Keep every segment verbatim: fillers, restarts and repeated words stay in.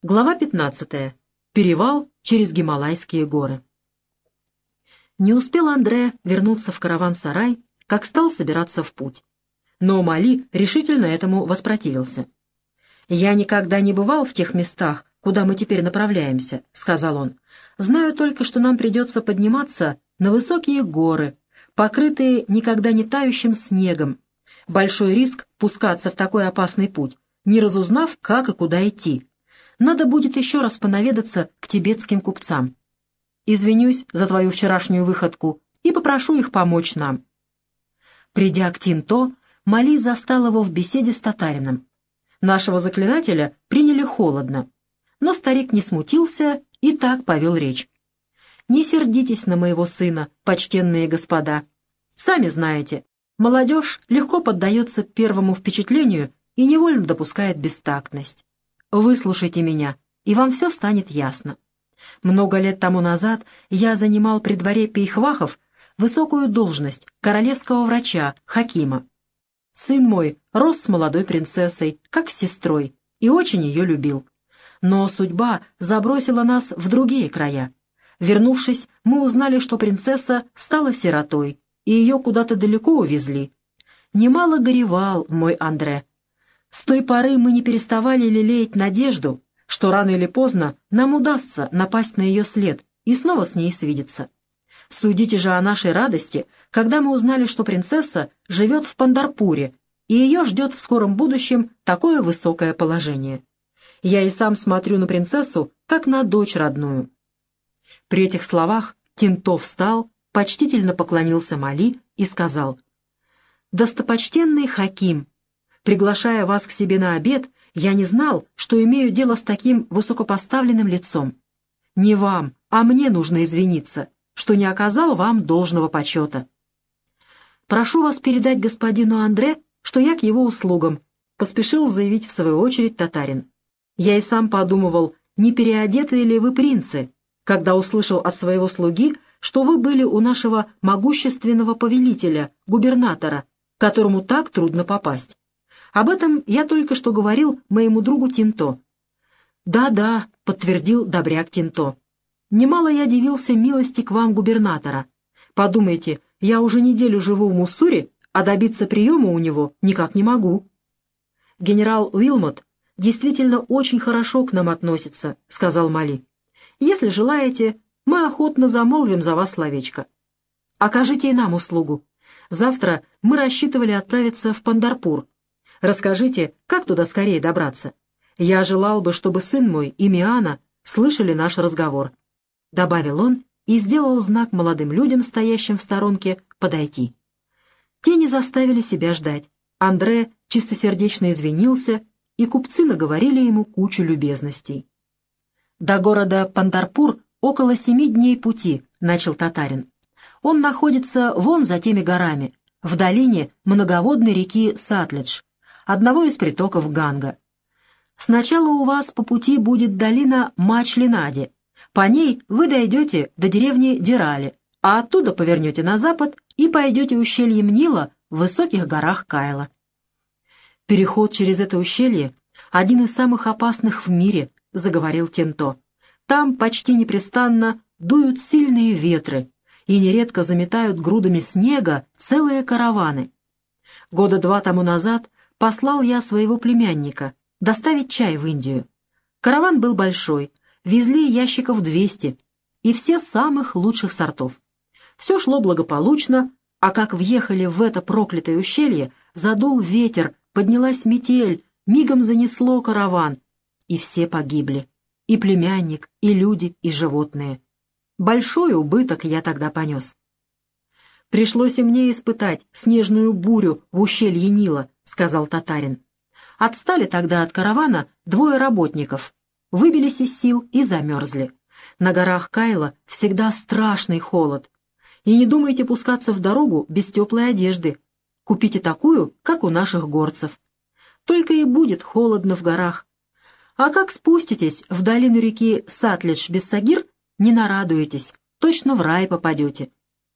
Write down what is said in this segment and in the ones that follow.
Глава пятнадцатая. Перевал через Гималайские горы. Не успел Андре вернуться в караван-сарай, как стал собираться в путь. Но Мали решительно этому воспротивился. «Я никогда не бывал в тех местах, куда мы теперь направляемся», — сказал он. «Знаю только, что нам придется подниматься на высокие горы, покрытые никогда не тающим снегом. Большой риск пускаться в такой опасный путь, не разузнав, как и куда идти. Надо будет еще раз понаведаться к тибетским купцам. Извинюсь за твою вчерашнюю выходку и попрошу их помочь нам». Придя к Тинто, Мали застал его в беседе с татарином. Нашего заклинателя приняли холодно, но старик не смутился и так повел речь. «Не сердитесь на моего сына, почтенные господа. Сами знаете, молодежь легко поддается первому впечатлению и невольно допускает бестактность. Выслушайте меня, и вам все станет ясно. Много лет тому назад я занимал при дворе Пейхвахов высокую должность королевского врача, хакима. Сын мой рос с молодой принцессой, как с сестрой, и очень ее любил. Но судьба забросила нас в другие края. Вернувшись, мы узнали, что принцесса стала сиротой, и ее куда-то далеко увезли. Немало горевал мой Андре. С той поры мы не переставали лелеять надежду, что рано или поздно нам удастся напасть на ее след и снова с ней свидеться. Судите же о нашей радости, когда мы узнали, что принцесса живет в Пандарпуре, и ее ждет в скором будущем такое высокое положение. Я и сам смотрю на принцессу, как на дочь родную». При этих словах Тинто встал, почтительно поклонился Мали и сказал: «Достопочтенный хаким, приглашая вас к себе на обед, я не знал, что имею дело с таким высокопоставленным лицом. Не вам, а мне нужно извиниться, что не оказал вам должного почета. Прошу вас передать господину Андре, что я к его услугам», — поспешил заявить в свою очередь татарин. «Я и сам подумывал, не переодетые ли вы принцы, когда услышал от своего слуги, что вы были у нашего могущественного повелителя, губернатора, к которому так трудно попасть. Об этом я только что говорил моему другу Тинто». «Да-да», — подтвердил добряк Тинто. «Немало я дивился милости к вам губернатора. Подумайте, я уже неделю живу в Муссури, а добиться приема у него никак не могу». «Генерал Уилмот действительно очень хорошо к нам относится», — сказал Мали. «Если желаете, мы охотно замолвим за вас словечко. Окажите и нам услугу. Завтра мы рассчитывали отправиться в Пандарпур. Расскажите, как туда скорее добраться? Я желал бы, чтобы сын мой и Миана слышали наш разговор», — добавил он и сделал знак молодым людям, стоящим в сторонке, подойти. Те не заставили себя ждать. Андре чистосердечно извинился, и купцы наговорили ему кучу любезностей. «До города Пандарпур около семи дней пути», — начал татарин. «Он находится вон за теми горами, в долине многоводной реки Сатледж, одного из притоков Ганга. Сначала у вас по пути будет долина Мачлинади. По ней вы дойдете до деревни Дирали, а оттуда повернете на запад и пойдете ущельем Нила в высоких горах Кайла. Переход через это ущелье — один из самых опасных в мире», — заговорил Тинто. «Там почти непрестанно дуют сильные ветры и нередко заметают грудами снега целые караваны. Года два тому назад послал я своего племянника доставить чай в Индию. Караван был большой, везли ящиков двести, и все самых лучших сортов. Все шло благополучно, а как въехали в это проклятое ущелье, задул ветер, поднялась метель, мигом занесло караван, и все погибли, и племянник, и люди, и животные. Большой убыток я тогда понес. Пришлось и мне испытать снежную бурю в ущелье Нила», — сказал татарин. «Отстали тогда от каравана двое работников, выбились из сил и замерзли. На горах Кайла всегда страшный холод. И не думайте пускаться в дорогу без теплой одежды. Купите такую, как у наших горцев. Только и будет холодно в горах. А как спуститесь в долину реки Сатледж-Бессагир, не нарадуетесь, точно в рай попадете».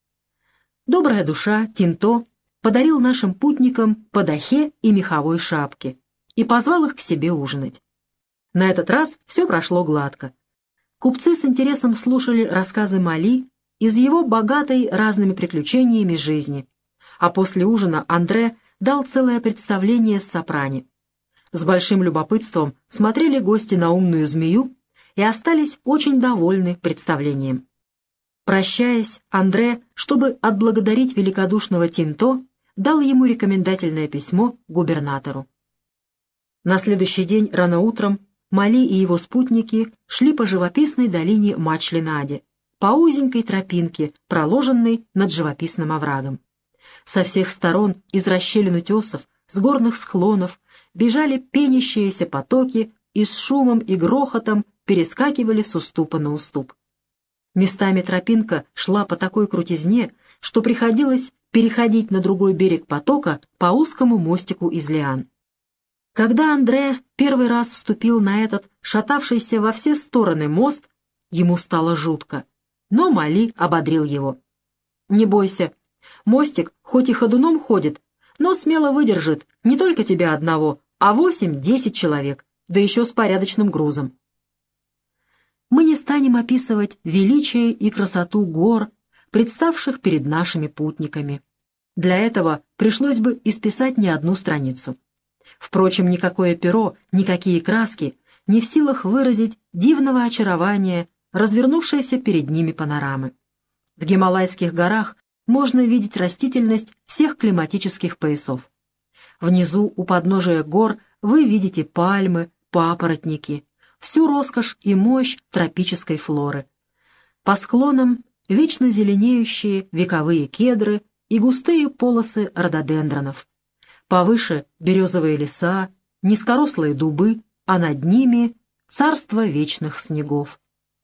Добрая душа Тинто подарил нашим путникам падахе и меховой шапки и позвал их к себе ужинать. На этот раз все прошло гладко. Купцы с интересом слушали рассказы Мали из его богатой разными приключениями жизни, а после ужина Андре дал целое представление с сопрани. С большим любопытством смотрели гости на умную змею и остались очень довольны представлением. Прощаясь, Андре, чтобы отблагодарить великодушного Тинто, дал ему рекомендательное письмо губернатору. На следующий день рано утром Мали и его спутники шли по живописной долине Мачлинаде, по узенькой тропинке, проложенной над живописным оврагом. Со всех сторон из расщелин утесов, с горных склонов бежали пенящиеся потоки и с шумом и грохотом перескакивали с уступа на уступ. Местами тропинка шла по такой крутизне, что приходилось переходить на другой берег потока по узкому мостику из лиан. Когда Андре первый раз вступил на этот шатавшийся во все стороны мост, ему стало жутко, но Мали ободрил его. «Не бойся, мостик хоть и ходуном ходит, но смело выдержит не только тебя одного, а восемь-десять человек, да еще с порядочным грузом». Мы не станем описывать величие и красоту гор, представших перед нашими путниками. Для этого пришлось бы исписать не одну страницу. Впрочем, никакое перо, никакие краски не в силах выразить дивного очарования, развернувшейся перед ними панорамы. В Гималайских горах можно видеть растительность всех климатических поясов. Внизу, у подножия гор, вы видите пальмы, папоротники, всю роскошь и мощь тропической флоры. По склонам вечно зеленеющие вековые кедры и густые полосы рододендронов. Повыше березовые леса, низкорослые дубы, а над ними царство вечных снегов.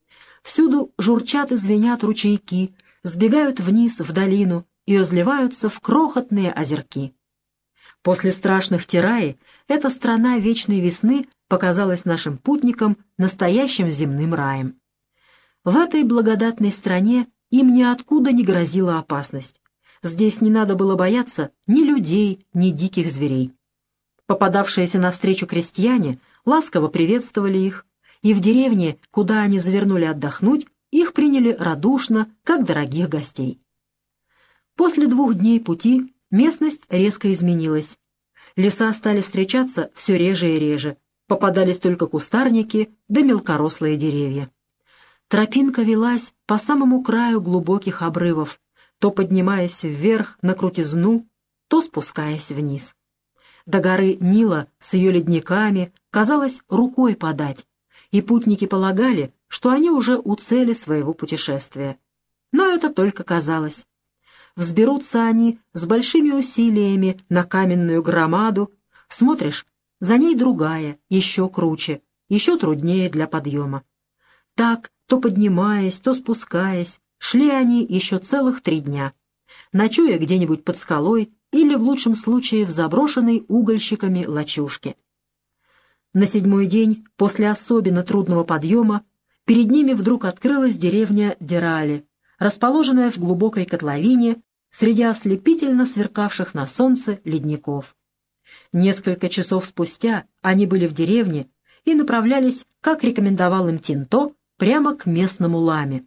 Всюду журчат и звенят ручейки, сбегают вниз в долину и разливаются в крохотные озерки. После страшных Тераи эта страна вечной весны показалась нашим путникам настоящим земным раем. В этой благодатной стране им ниоткуда не грозила опасность. Здесь не надо было бояться ни людей, ни диких зверей. Попадавшиеся навстречу крестьяне ласково приветствовали их, и в деревне, куда они завернули отдохнуть, их приняли радушно, как дорогих гостей. После двух дней пути местность резко изменилась. Леса стали встречаться все реже и реже, попадались только кустарники да мелкорослые деревья. Тропинка велась по самому краю глубоких обрывов, то поднимаясь вверх на крутизну, то спускаясь вниз. До горы Нила с ее ледниками казалось рукой подать, и путники полагали, что они уже у цели своего путешествия. Но это только казалось. Взберутся они с большими усилиями на каменную громаду, смотришь, за ней другая, еще круче, еще труднее для подъема. Так, то поднимаясь, то спускаясь, шли они еще целых три дня, ночуя где-нибудь под скалой или, в лучшем случае, в заброшенной угольщиками лачушке. На седьмой день, после особенно трудного подъема, перед ними вдруг открылась деревня Дерали, расположенная в глубокой котловине среди ослепительно сверкавших на солнце ледников. Несколько часов спустя они были в деревне и направлялись, как рекомендовал им Тинто, прямо к местному ламе.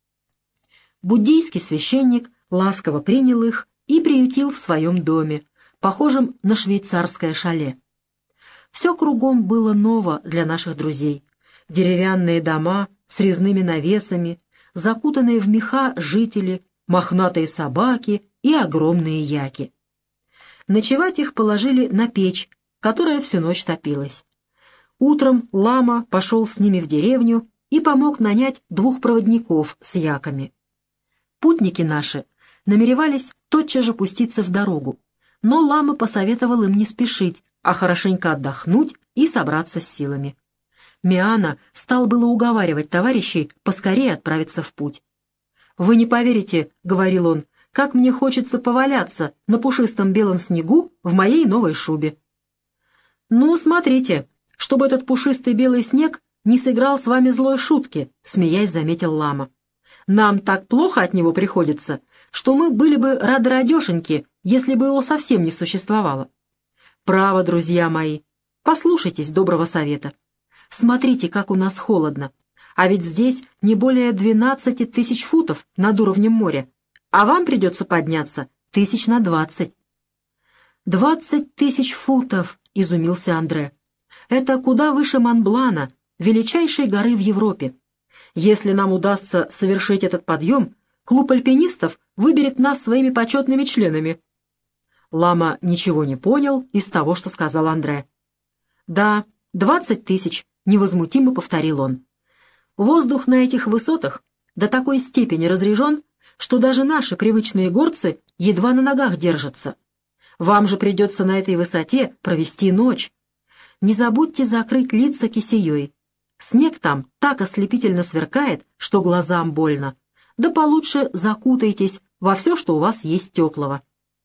Буддийский священник ласково принял их и приютил в своем доме, похожем на швейцарское шале. Все кругом было ново для наших друзей. Деревянные дома с резными навесами, закутанные в меха жители, мохнатые собаки и огромные яки. Ночевать их положили на печь, которая всю ночь топилась. Утром лама пошел с ними в деревню и помог нанять двух проводников с яками. Путники наши намеревались тотчас же пуститься в дорогу, но лама посоветовал им не спешить, а хорошенько отдохнуть и собраться с силами. Миана стал было уговаривать товарищей поскорее отправиться в путь. «Вы не поверите, — говорил он, — как мне хочется поваляться на пушистом белом снегу в моей новой шубе». «Ну, смотрите, чтобы этот пушистый белый снег не сыграл с вами злой шутки», — смеясь заметил лама. «Нам так плохо от него приходится, что мы были бы рады радешеньки, если бы его совсем не существовало. Право, друзья мои, послушайтесь доброго совета. Смотрите, как у нас холодно. А ведь здесь не более двенадцати тысяч футов над уровнем моря, а вам придется подняться тысяч на двадцать». «Двадцать тысяч футов!» — изумился Андре. «Это куда выше Монблана, величайшей горы в Европе. Если нам удастся совершить этот подъем, клуб альпинистов выберет нас своими почетными членами». Лама ничего не понял из того, что сказал Андре. «Да, двадцать тысяч», — невозмутимо повторил он. «Воздух на этих высотах до такой степени разрежен, что даже наши привычные горцы едва на ногах держатся. Вам же придется на этой высоте провести ночь. Не забудьте закрыть лица кисеей. Снег там так ослепительно сверкает, что глазам больно. Да получше закутайтесь во все, что у вас есть теплого».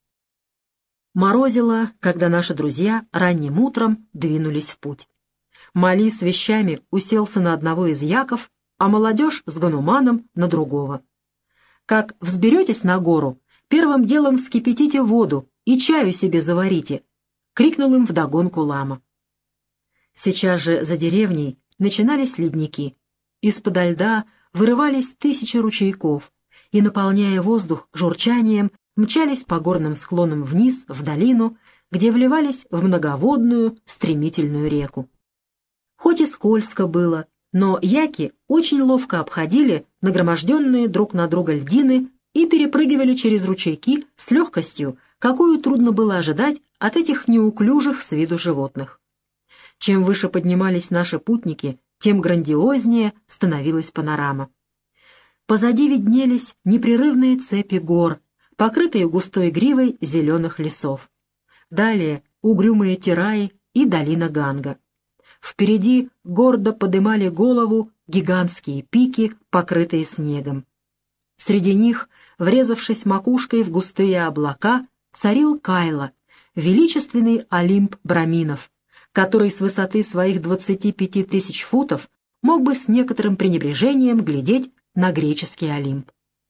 Морозило, когда наши друзья ранним утром двинулись в путь. Мали с вещами уселся на одного из яков, а молодежь с гануманом на другого. «Как взберетесь на гору, первым делом вскипятите воду и чаю себе заварите», — крикнул им вдогонку Лама. Сейчас же за деревней начинались ледники. Из-подо льда вырывались тысячи ручейков и, наполняя воздух журчанием, мчались по горным склонам вниз, в долину, где вливались в многоводную, стремительную реку. Хоть и скользко было, но яки очень ловко обходили нагроможденные друг на друга льдины и перепрыгивали через ручейки с легкостью, какую трудно было ожидать от этих неуклюжих с виду животных. Чем выше поднимались наши путники, тем грандиознее становилась панорама. Позади виднелись непрерывные цепи гор, покрытые густой гривой зеленых лесов. Далее угрюмые Тераи и долина Ганга. Впереди гордо подымали голову гигантские пики, покрытые снегом. Среди них, врезавшись макушкой в густые облака, царил Кайла, величественный Олимп браминов, который с высоты своих двадцати пяти тысяч футов мог бы с некоторым пренебрежением глядеть на греческий Олимп.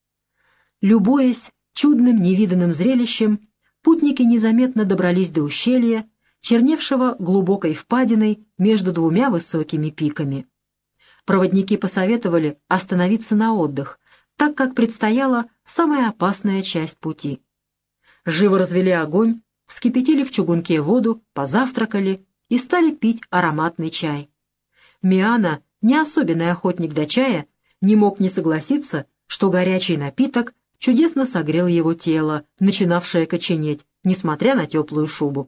Любуясь чудным невиданным зрелищем, путники незаметно добрались до ущелья, черневшего глубокой впадиной между двумя высокими пиками. Проводники посоветовали остановиться на отдых, так как предстояла самая опасная часть пути. Живо развели огонь, вскипятили в чугунке воду, позавтракали и стали пить ароматный чай. Миана, не особенный охотник до чая, не мог не согласиться, что горячий напиток чудесно согрел его тело, начинавшее коченеть, несмотря на теплую шубу.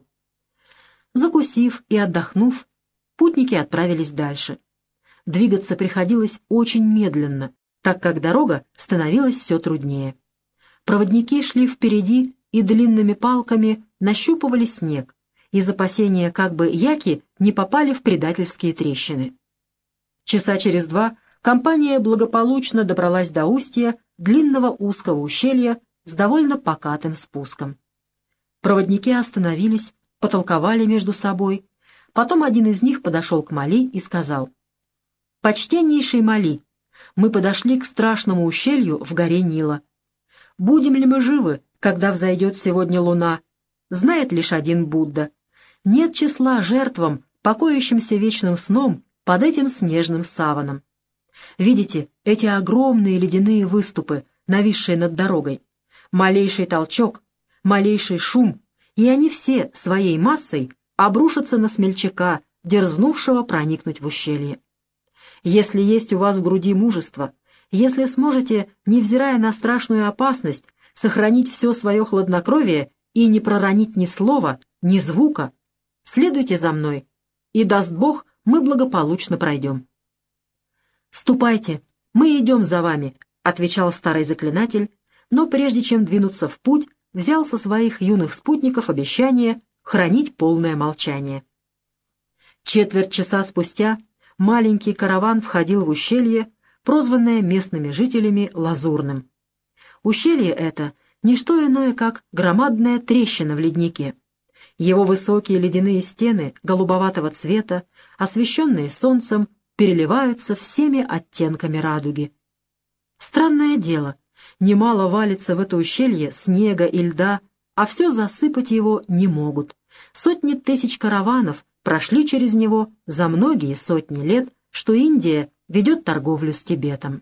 Закусив и отдохнув, путники отправились дальше. Двигаться приходилось очень медленно, так как дорога становилась все труднее. Проводники шли впереди и длинными палками нащупывали снег, из опасения, как бы яки не попали в предательские трещины. Часа через два компания благополучно добралась до устья длинного узкого ущелья с довольно покатым спуском. Проводники остановились, потолковали между собой. Потом один из них подошел к Мали и сказал: «Почтеннейший Мали, мы подошли к страшному ущелью в горе Нила. Будем ли мы живы, когда взойдет сегодня луна, знает лишь один Будда. Нет числа жертвам, покоящимся вечным сном под этим снежным саваном. Видите, эти огромные ледяные выступы, нависшие над дорогой. Малейший толчок, малейший шум, и они все своей массой обрушатся на смельчака, дерзнувшего проникнуть в ущелье. Если есть у вас в груди мужество, если сможете, невзирая на страшную опасность, сохранить все свое хладнокровие и не проронить ни слова, ни звука, следуйте за мной, и, даст Бог, мы благополучно пройдем». «Ступайте, мы идем за вами», — отвечал старый заклинатель, но прежде чем двинуться в путь, взял со своих юных спутников обещание хранить полное молчание. Четверть часа спустя маленький караван входил в ущелье, прозванное местными жителями Лазурным. Ущелье это — не что иное, как громадная трещина в леднике. Его высокие ледяные стены голубоватого цвета, освещенные солнцем, переливаются всеми оттенками радуги. Странное дело, немало валится в это ущелье снега и льда, а все засыпать его не могут, Сотни тысяч караванов прошли через него за многие сотни лет, что Индия ведет торговлю с Тибетом.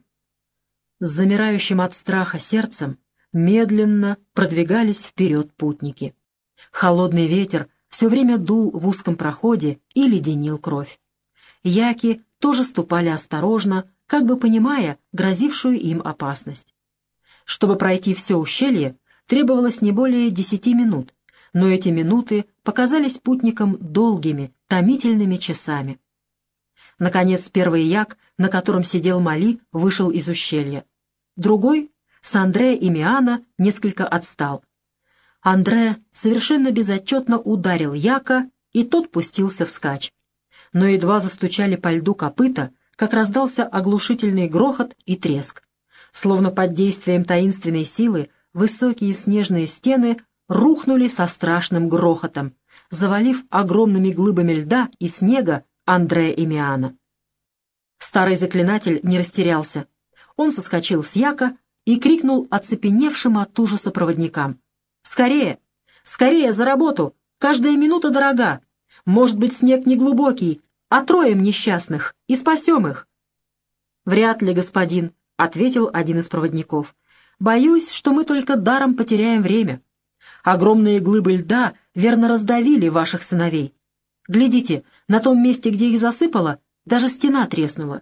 С замирающим от страха сердцем медленно продвигались вперед путники. Холодный ветер все время дул в узком проходе и леденил кровь. Яки тоже ступали осторожно, как бы понимая грозившую им опасность. Чтобы пройти все ущелье, требовалось не более десяти минут, но эти минуты показались путникам долгими, томительными часами. Наконец, первый як, на котором сидел Мали, вышел из ущелья. Другой, с Андре и Миана, несколько отстал. Андре совершенно безотчетно ударил яка, и тот пустился вскачь. Но едва застучали по льду копыта, как раздался оглушительный грохот и треск. Словно под действием таинственной силы высокие снежные стены рухнули со страшным грохотом, завалив огромными глыбами льда и снега Андре и Миана. Старый заклинатель не растерялся. Он соскочил с яка и крикнул оцепеневшим от ужаса проводникам: «Скорее! Скорее за работу! Каждая минута дорога! Может быть, снег не глубокий, отроем несчастных и спасем их!» «Вряд ли, господин», — ответил один из проводников. «Боюсь, что мы только даром потеряем время. Огромные глыбы льда верно раздавили ваших сыновей. Глядите, на том месте, где их засыпало, даже стена треснула.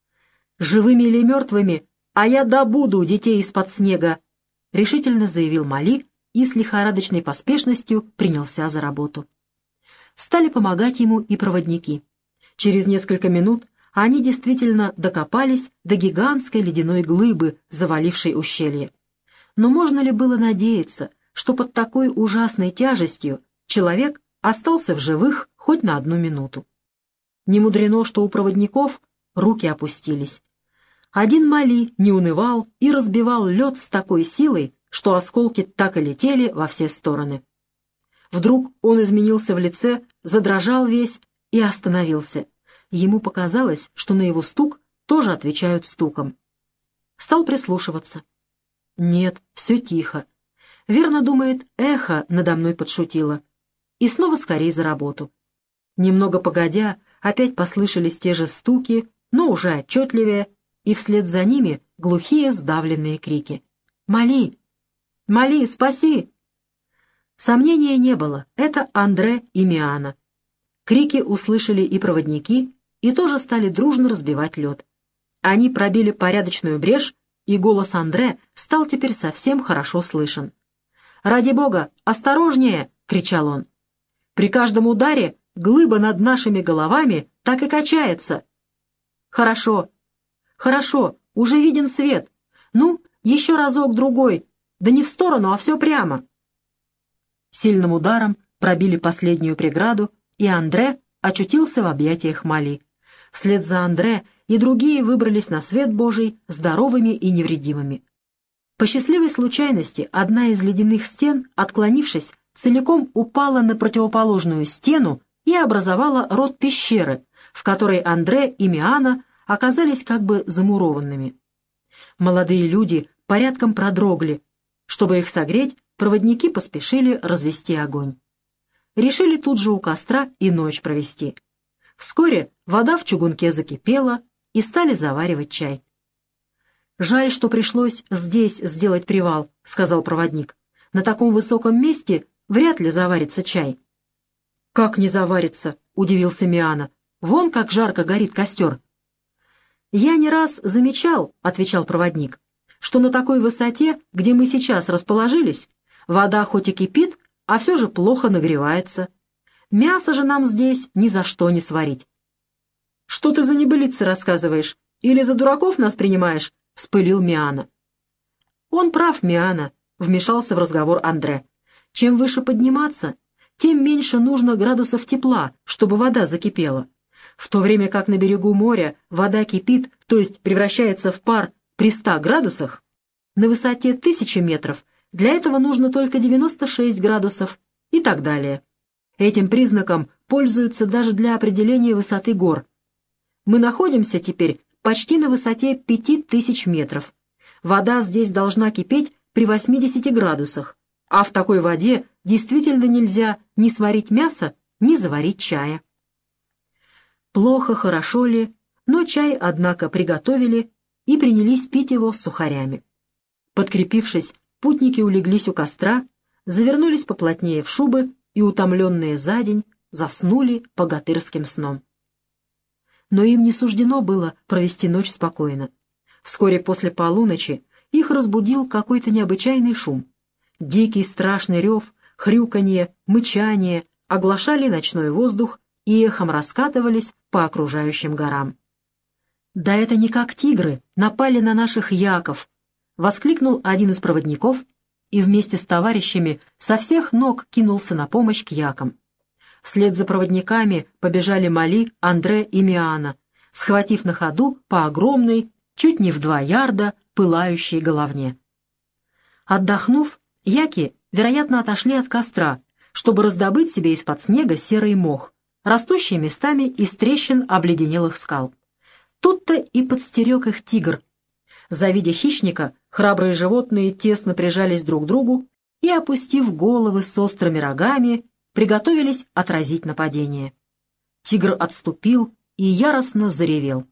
Живыми или мертвыми, а я добуду детей из-под снега», — решительно заявил Мали и с лихорадочной поспешностью принялся за работу. Стали помогать ему и проводники. Через несколько минут они действительно докопались до гигантской ледяной глыбы, завалившей ущелье. Но можно ли было надеяться, что под такой ужасной тяжестью человек остался в живых хоть на одну минуту? Не мудрено, что у проводников руки опустились. Один Мали не унывал и разбивал лед с такой силой, что осколки так и летели во все стороны. Вдруг он изменился в лице, задрожал весь и остановился. Ему показалось, что на его стук тоже отвечают стуком. Стал прислушиваться. Нет, все тихо. Верно, думает, эхо надо мной подшутило. И снова скорей за работу. Немного погодя, опять послышались те же стуки, но уже отчетливее, и вслед за ними глухие сдавленные крики. «Мали! Мали, спаси!» Сомнения не было, это Андре и Миана. Крики услышали и проводники, и тоже стали дружно разбивать лед. Они пробили порядочную брешь, и голос Андре стал теперь совсем хорошо слышен. «Ради бога, осторожнее!» — кричал он. «При каждом ударе глыба над нашими головами так и качается». «Хорошо, хорошо, уже виден свет. Ну, еще разок-другой, да не в сторону, а все прямо». Сильным ударом пробили последнюю преграду, и Андре очутился в объятиях Мали. Вслед за Андре и другие выбрались на свет Божий здоровыми и невредимыми. По счастливой случайности одна из ледяных стен, отклонившись, целиком упала на противоположную стену и образовала рот пещеры, в которой Андре и Миана оказались как бы замурованными. Молодые люди порядком продрогли. Чтобы их согреть, проводники поспешили развести огонь. Решили тут же у костра и ночь провести. Вскоре вода в чугунке закипела, и стали заваривать чай. «Жаль, что пришлось здесь сделать привал», — сказал проводник. «На таком высоком месте вряд ли заварится чай». «Как не заварится?» — удивился Миана. «Вон как жарко горит костер». «Я не раз замечал», — отвечал проводник, «что на такой высоте, где мы сейчас расположились, вода хоть и кипит, а все же плохо нагревается. Мясо же нам здесь ни за что не сварить». «Что ты за небылицы рассказываешь? Или за дураков нас принимаешь?» — вспылил Миана. «Он прав, Миана», — вмешался в разговор Андре. «Чем выше подниматься, тем меньше нужно градусов тепла, чтобы вода закипела. В то время как на берегу моря вода кипит, то есть превращается в пар при ста градусах, на высоте тысячи метров для этого нужно только девяносто шесть градусов и так далее. Этим признаком пользуются даже для определения высоты гор. Мы находимся теперь почти на высоте пяти тысяч метров. Вода здесь должна кипеть при восьмидесяти градусах, а в такой воде действительно нельзя ни сварить мясо, ни заварить чая. Плохо, хорошо ли, но чай, однако, приготовили и принялись пить его с сухарями. Подкрепившись, путники улеглись у костра, завернулись поплотнее в шубы и, утомленные за день, заснули богатырским сном. Но им не суждено было провести ночь спокойно. Вскоре после полуночи их разбудил какой-то необычайный шум. Дикий страшный рев, хрюканье, мычание оглашали ночной воздух и эхом раскатывались по окружающим горам. «Да это не как тигры напали на наших яков!» — воскликнул один из проводников и вместе с товарищами со всех ног кинулся на помощь к якам. Вслед за проводниками побежали Мали, Андре и Миана, схватив на ходу по огромной, чуть не в два ярда, пылающей головне. Отдохнув, яки, вероятно, отошли от костра, чтобы раздобыть себе из-под снега серый мох, растущий местами из трещин обледенелых скал. Тут-то и подстерег их тигр. Завидя хищника, храбрые животные тесно прижались друг к другу и, опустив головы с острыми рогами, приготовились отразить нападение. Тигр отступил и яростно заревел.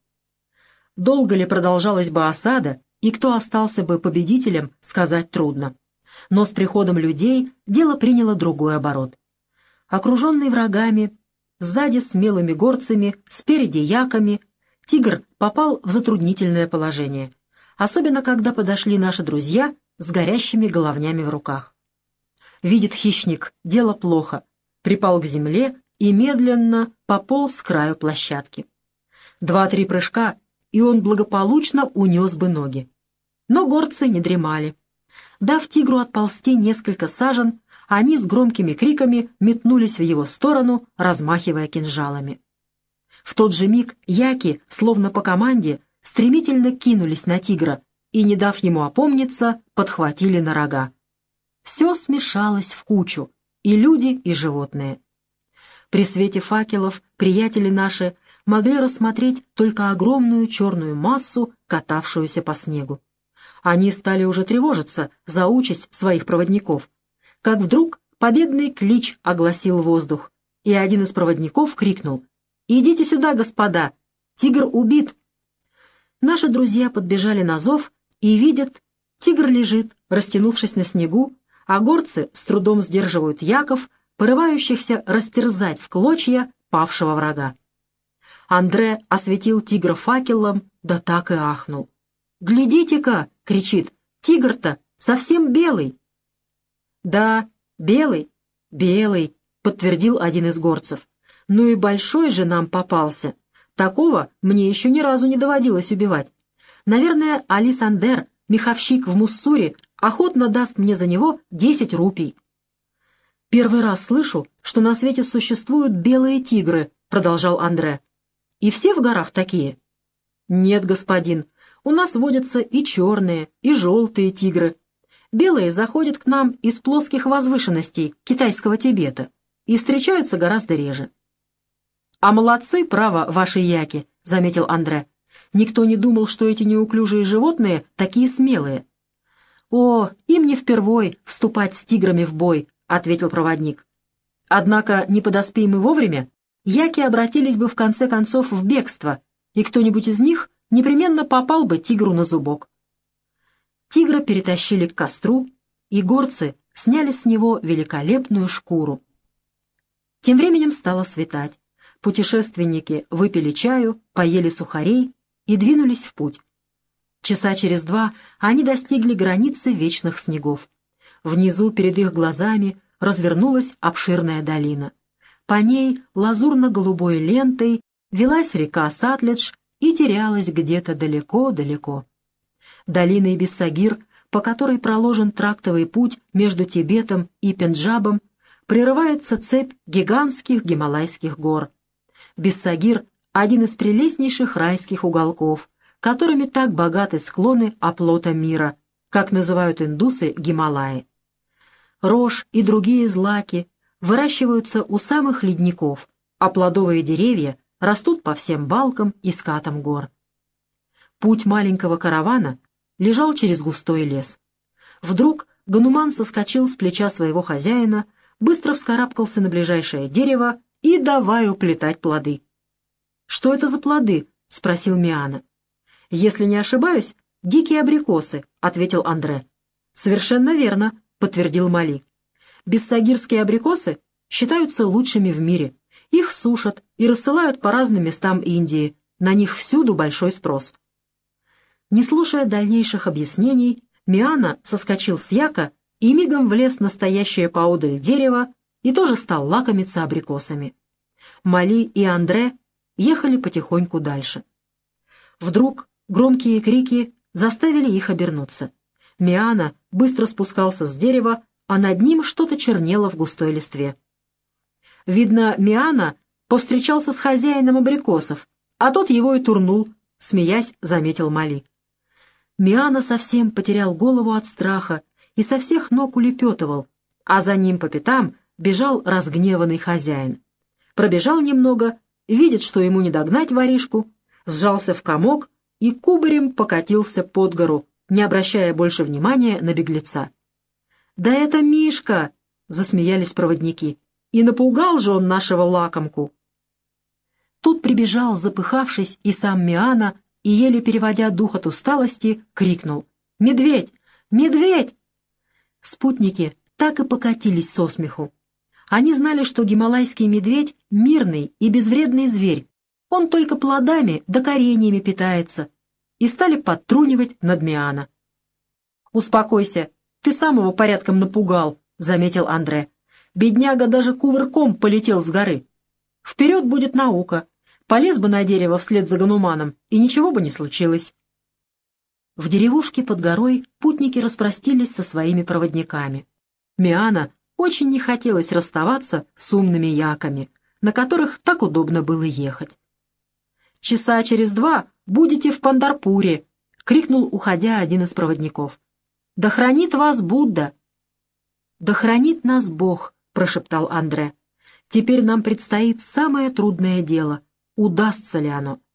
Долго ли продолжалась бы осада, и кто остался бы победителем, сказать трудно. Но с приходом людей дело приняло другой оборот. Окруженный врагами, сзади смелыми горцами, спереди яками, тигр попал в затруднительное положение, особенно когда подошли наши друзья с горящими головнями в руках. Видит хищник, дело плохо, припал к земле и медленно пополз к краю площадки. Два-три прыжка, и он благополучно унес бы ноги. Но горцы не дремали. Дав тигру отползти несколько сажен, они с громкими криками метнулись в его сторону, размахивая кинжалами. В тот же миг яки, словно по команде, стремительно кинулись на тигра и, не дав ему опомниться, подхватили на рога. Все смешалось в кучу, и люди, и животные. При свете факелов приятели наши могли рассмотреть только огромную черную массу, катавшуюся по снегу. Они стали уже тревожиться за участь своих проводников, как вдруг победный клич огласил воздух, и один из проводников крикнул: «Идите сюда, господа! Тигр убит!» Наши друзья подбежали на зов и видят, тигр лежит, растянувшись на снегу, а горцы с трудом сдерживают яков, порывающихся растерзать в клочья павшего врага. Андре осветил тигра факелом, да так и ахнул. «Глядите-ка!» — кричит. «Тигр-то совсем белый!» «Да, белый, белый!» — подтвердил один из горцев. «Ну и большой же нам попался! Такого мне еще ни разу не доводилось убивать. Наверное, Али Сандер, меховщик в Муссуре, охотно даст мне за него десять рупий». «Первый раз слышу, что на свете существуют белые тигры», — продолжал Андре. «И все в горах такие?» «Нет, господин, у нас водятся и черные, и желтые тигры. Белые заходят к нам из плоских возвышенностей китайского Тибета и встречаются гораздо реже». «А молодцы, право, ваши яки», — заметил Андре. «Никто не думал, что эти неуклюжие животные такие смелые». «О, им не впервой вступать с тиграми в бой», — ответил проводник. «Однако, не подоспей мы вовремя, яки обратились бы в конце концов в бегство, и кто-нибудь из них непременно попал бы тигру на зубок». Тигра перетащили к костру, и горцы сняли с него великолепную шкуру. Тем временем стало светать. Путешественники выпили чаю, поели сухарей и двинулись в путь. Часа через два они достигли границы вечных снегов. Внизу перед их глазами развернулась обширная долина. По ней лазурно-голубой лентой велась река Сатледж и терялась где-то далеко-далеко. Долиной Биссагир, по которой проложен трактовый путь между Тибетом и Пенджабом, прерывается цепь гигантских гималайских гор. Биссагир — один из прелестнейших райских уголков, которыми так богаты склоны оплота мира, как называют индусы Гималаи. Рожь и другие злаки выращиваются у самых ледников, а плодовые деревья растут по всем балкам и скатам гор. Путь маленького каравана лежал через густой лес. Вдруг Гануман соскочил с плеча своего хозяина, быстро вскарабкался на ближайшее дерево и давай уплетать плоды. «Что это за плоды?» — спросил Миана. «Если не ошибаюсь, дикие абрикосы», — ответил Андре. «Совершенно верно», — подтвердил Мали. «Бессагирские абрикосы считаются лучшими в мире. Их сушат и рассылают по разным местам Индии. На них всюду большой спрос». Не слушая дальнейших объяснений, Миана соскочил с яка и мигом влез на стоящее поодаль дерево и тоже стал лакомиться абрикосами. Мали и Андре ехали потихоньку дальше. Вдруг громкие крики заставили их обернуться. Миана быстро спускался с дерева, а над ним что-то чернело в густой листве. Видно, Миана повстречался с хозяином абрикосов, а тот его и турнул, смеясь, заметил Мали. Миана совсем потерял голову от страха и со всех ног улепетывал, а за ним по пятам бежал разгневанный хозяин. Пробежал немного, видит, что ему не догнать воришку, сжался в комок и кубарем покатился под гору, не обращая больше внимания на беглеца. «Да это Мишка!» — засмеялись проводники. «И напугал же он нашего лакомку!» Тут прибежал, запыхавшись, и сам Миана, и, еле переводя дух от усталости, крикнул: «Медведь! Медведь!» Спутники так и покатились со смеху. Они знали, что гималайский медведь — мирный и безвредный зверь, он только плодами да кореньями питается, и стали подтрунивать над Миана. «Успокойся, ты сам его порядком напугал», — заметил Андре. «Бедняга даже кувырком полетел с горы. Вперед будет наука. Полез бы на дерево вслед за Гануманом, и ничего бы не случилось». В деревушке под горой путники распростились со своими проводниками. Миана очень не хотелось расставаться с умными яками, на которых так удобно было ехать. «Часа через два будете в Пандарпуре!» — крикнул, уходя, один из проводников. «Да хранит вас Будда!» «Да хранит нас Бог!» — прошептал Андре. «Теперь нам предстоит самое трудное дело. Удастся ли оно?»